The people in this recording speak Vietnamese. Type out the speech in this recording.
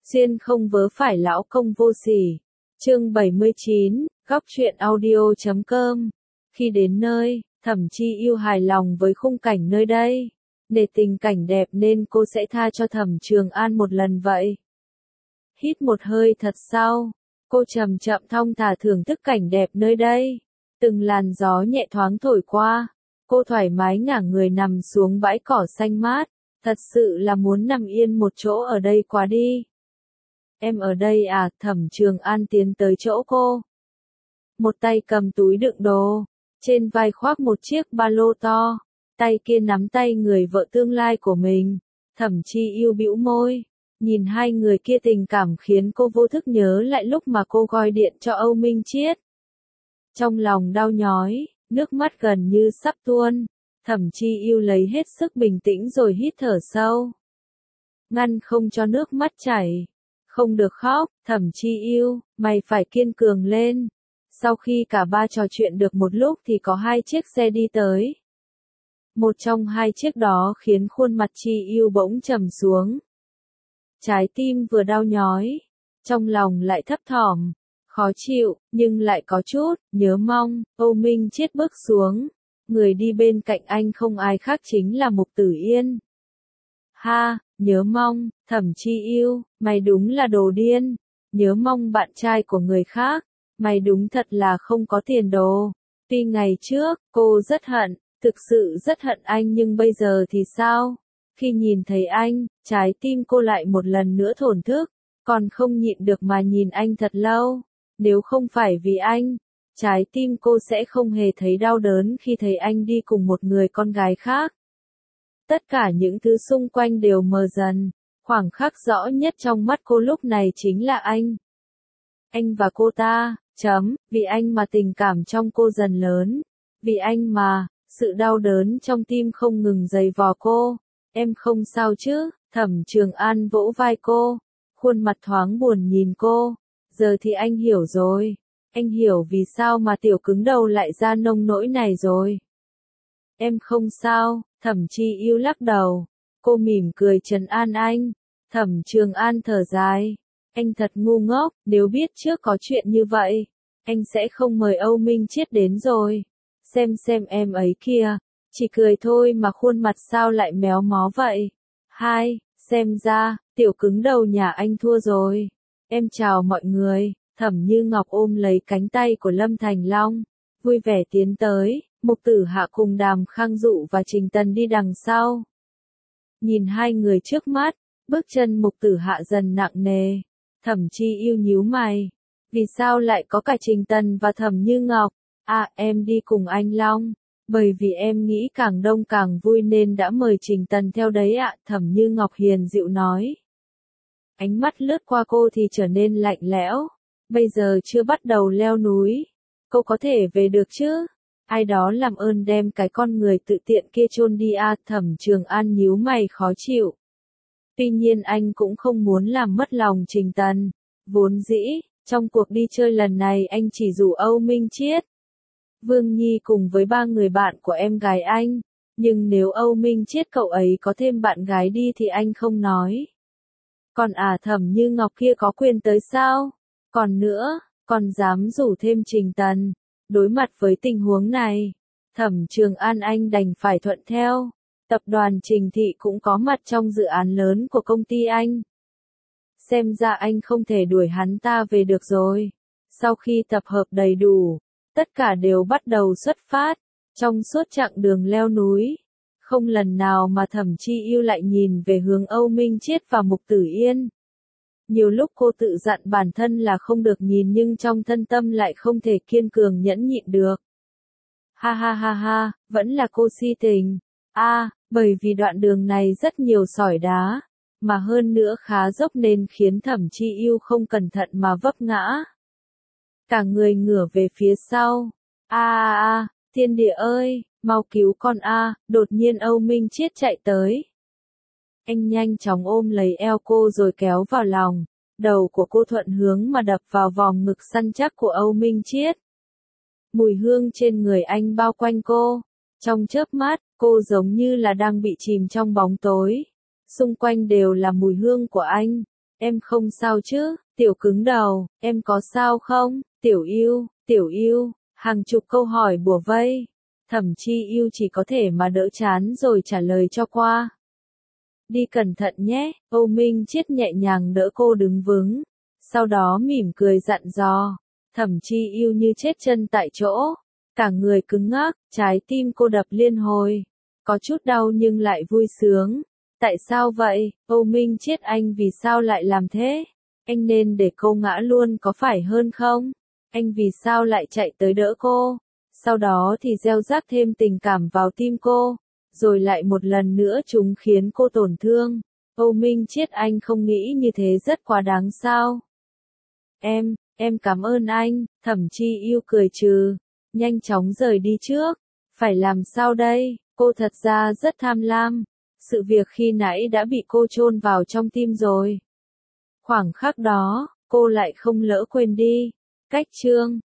Xuyên không vớ phải lão công vô sỉ. Chương 79, góc truyện audio.com. Khi đến nơi, Thẩm Chi Yêu hài lòng với khung cảnh nơi đây. Để tình cảnh đẹp nên cô sẽ tha cho Thẩm Trường An một lần vậy. Hít một hơi thật sâu, cô chậm chậm thong thả thưởng thức cảnh đẹp nơi đây. Từng làn gió nhẹ thoáng thổi qua, cô thoải mái ngả người nằm xuống bãi cỏ xanh mát. Thật sự là muốn nằm yên một chỗ ở đây quá đi. Em ở đây à? Thẩm Trường An tiến tới chỗ cô. Một tay cầm túi đựng đồ, trên vai khoác một chiếc ba lô to, tay kia nắm tay người vợ tương lai của mình. Thẩm Chi Yêu bĩu môi, nhìn hai người kia tình cảm khiến cô vô thức nhớ lại lúc mà cô gọi điện cho Âu Minh Chiết. Trong lòng đau nhói, nước mắt gần như sắp tuôn. Thẩm Chi Yêu lấy hết sức bình tĩnh rồi hít thở sâu. Ngăn không cho nước mắt chảy. Không được khóc, Thẩm Chi Yêu, mày phải kiên cường lên. Sau khi cả ba trò chuyện được một lúc thì có hai chiếc xe đi tới. Một trong hai chiếc đó khiến khuôn mặt Chi Yêu bỗng trầm xuống. Trái tim vừa đau nhói, trong lòng lại thấp thỏm, khó chịu, nhưng lại có chút nhớ mong. Âu Minh Chiết bước xuống. Người đi bên cạnh anh không ai khác chính là Mục Tử Yên. Ha, nhớ mong, Thẩm Chi Yêu, mày đúng là đồ điên. Nhớ mong bạn trai của người khác, mày đúng thật là không có tiền đồ. Tuy ngày trước, cô rất hận, thực sự rất hận anh, nhưng bây giờ thì sao? Khi nhìn thấy anh, trái tim cô lại một lần nữa thổn thức, còn không nhịn được mà nhìn anh thật lâu. Nếu không phải vì anh, trái tim cô sẽ không hề thấy đau đớn khi thấy anh đi cùng một người con gái khác. Tất cả những thứ xung quanh đều mờ dần, khoảng khắc rõ nhất trong mắt cô lúc này chính là anh. Anh và cô ta, vì anh mà tình cảm trong cô dần lớn, vì anh mà, sự đau đớn trong tim không ngừng giày vò cô. Em không sao chứ? Thẩm Trường An vỗ vai cô, khuôn mặt thoáng buồn nhìn cô. Giờ thì anh hiểu rồi. Anh hiểu vì sao mà tiểu cứng đầu lại ra nông nỗi này rồi. Em không sao, Thẩm Chi Yêu lắc đầu. Cô mỉm cười trấn an anh. Thẩm Trường An thở dài. Anh thật ngu ngốc, nếu biết trước có chuyện như vậy, anh sẽ không mời Âu Minh Chiết đến rồi. Xem em ấy kìa, chỉ cười thôi mà khuôn mặt sao lại méo mó vậy. Xem ra, tiểu cứng đầu nhà anh thua rồi. Em chào mọi người. Thẩm Như Ngọc ôm lấy cánh tay của Lâm Thành Long, vui vẻ tiến tới. Mục Tử Hạ cùng Đàm Khang Dụ và Trình Tần đi đằng sau. Nhìn hai người trước mắt, bước chân Mục Tử Hạ dần nặng nề. Thẩm Chi Yêu nhíu mày. Vì sao lại có cả Trình Tần và Thẩm Như Ngọc? À, em đi cùng anh Long. Bởi vì em nghĩ càng đông càng vui nên đã mời Trình Tần theo đấy ạ. Thẩm Như Ngọc hiền dịu nói. Ánh mắt lướt qua cô thì trở nên lạnh lẽo. Bây giờ chưa bắt đầu leo núi, cô có thể về được chứ? Ai đó làm ơn đem cái con người tự tiện kia chôn đi à? Thẩm Trường An nhíu mày khó chịu. Tuy nhiên anh cũng không muốn làm mất lòng Trình Tần. Vốn dĩ, trong cuộc đi chơi lần này anh chỉ rủ Âu Minh Chiết, Vương Nhi cùng với ba người bạn của em gái anh. Nhưng nếu Âu Minh Chiết cậu ấy có thêm bạn gái đi thì anh không nói. Còn Thẩm Như Ngọc kia có quyền tới sao? Còn nữa, còn dám rủ thêm Trình Tần. Đối mặt với tình huống này, Thẩm Trường An anh đành phải thuận theo. Tập đoàn Trình Thị cũng có mặt trong dự án lớn của công ty anh. Xem ra anh không thể đuổi hắn ta về được rồi. Sau khi tập hợp đầy đủ, tất cả đều bắt đầu xuất phát. Trong suốt chặng đường leo núi, không lần nào mà Thẩm Chi Yêu lại nhìn về hướng Âu Minh Chiết và Mục Tử Yên. Nhiều lúc cô tự dặn bản thân là không được nhìn nhưng trong thân tâm lại không thể kiên cường nhẫn nhịn được. Ha, vẫn là cô si tình. Bởi vì đoạn đường này rất nhiều sỏi đá, mà hơn nữa khá dốc nên khiến Thẩm Chi Yêu không cẩn thận mà vấp ngã. Cả người ngửa về phía sau. Thiên địa ơi, mau cứu con đột nhiên Âu Minh Chiết chạy tới. Anh nhanh chóng ôm lấy eo cô rồi kéo vào lòng. Đầu của cô thuận hướng mà đập vào vòng ngực săn chắc của Âu Minh Chiết. Mùi hương trên người anh bao quanh cô. Trong chớp mắt, cô giống như là đang bị chìm trong bóng tối. Xung quanh đều là mùi hương của anh. Em không sao chứ, Tiểu cứng đầu, em có sao không, Tiểu Yêu, hàng chục câu hỏi bủa vây. Thẩm Chi Yêu chỉ có thể mà đỡ chán rồi trả lời cho qua. Đi cẩn thận nhé, Âu Minh Chiết nhẹ nhàng đỡ cô đứng vững, sau đó mỉm cười dặn dò. Thẩm Chi Yêu như chết chân tại chỗ, cả người cứng ngắc, trái tim cô đập liên hồi, có chút đau nhưng lại vui sướng. Tại sao vậy, Âu Minh Chiết anh vì sao lại làm thế? Anh nên để cô ngã luôn có phải hơn không? Anh vì sao lại chạy tới đỡ cô? Sau đó thì gieo rắc thêm tình cảm vào tim cô, rồi lại một lần nữa chúng khiến cô tổn thương. Âu Minh Chiết anh không nghĩ như thế rất quá đáng sao? Em cảm ơn anh, Thẩm Chi Yêu cười trừ, nhanh chóng rời đi trước. Phải làm sao đây, cô thật ra rất tham lam. Sự việc khi nãy đã bị cô chôn vào trong tim rồi. Khoảng khắc đó, cô lại không lỡ quên đi. Cách chương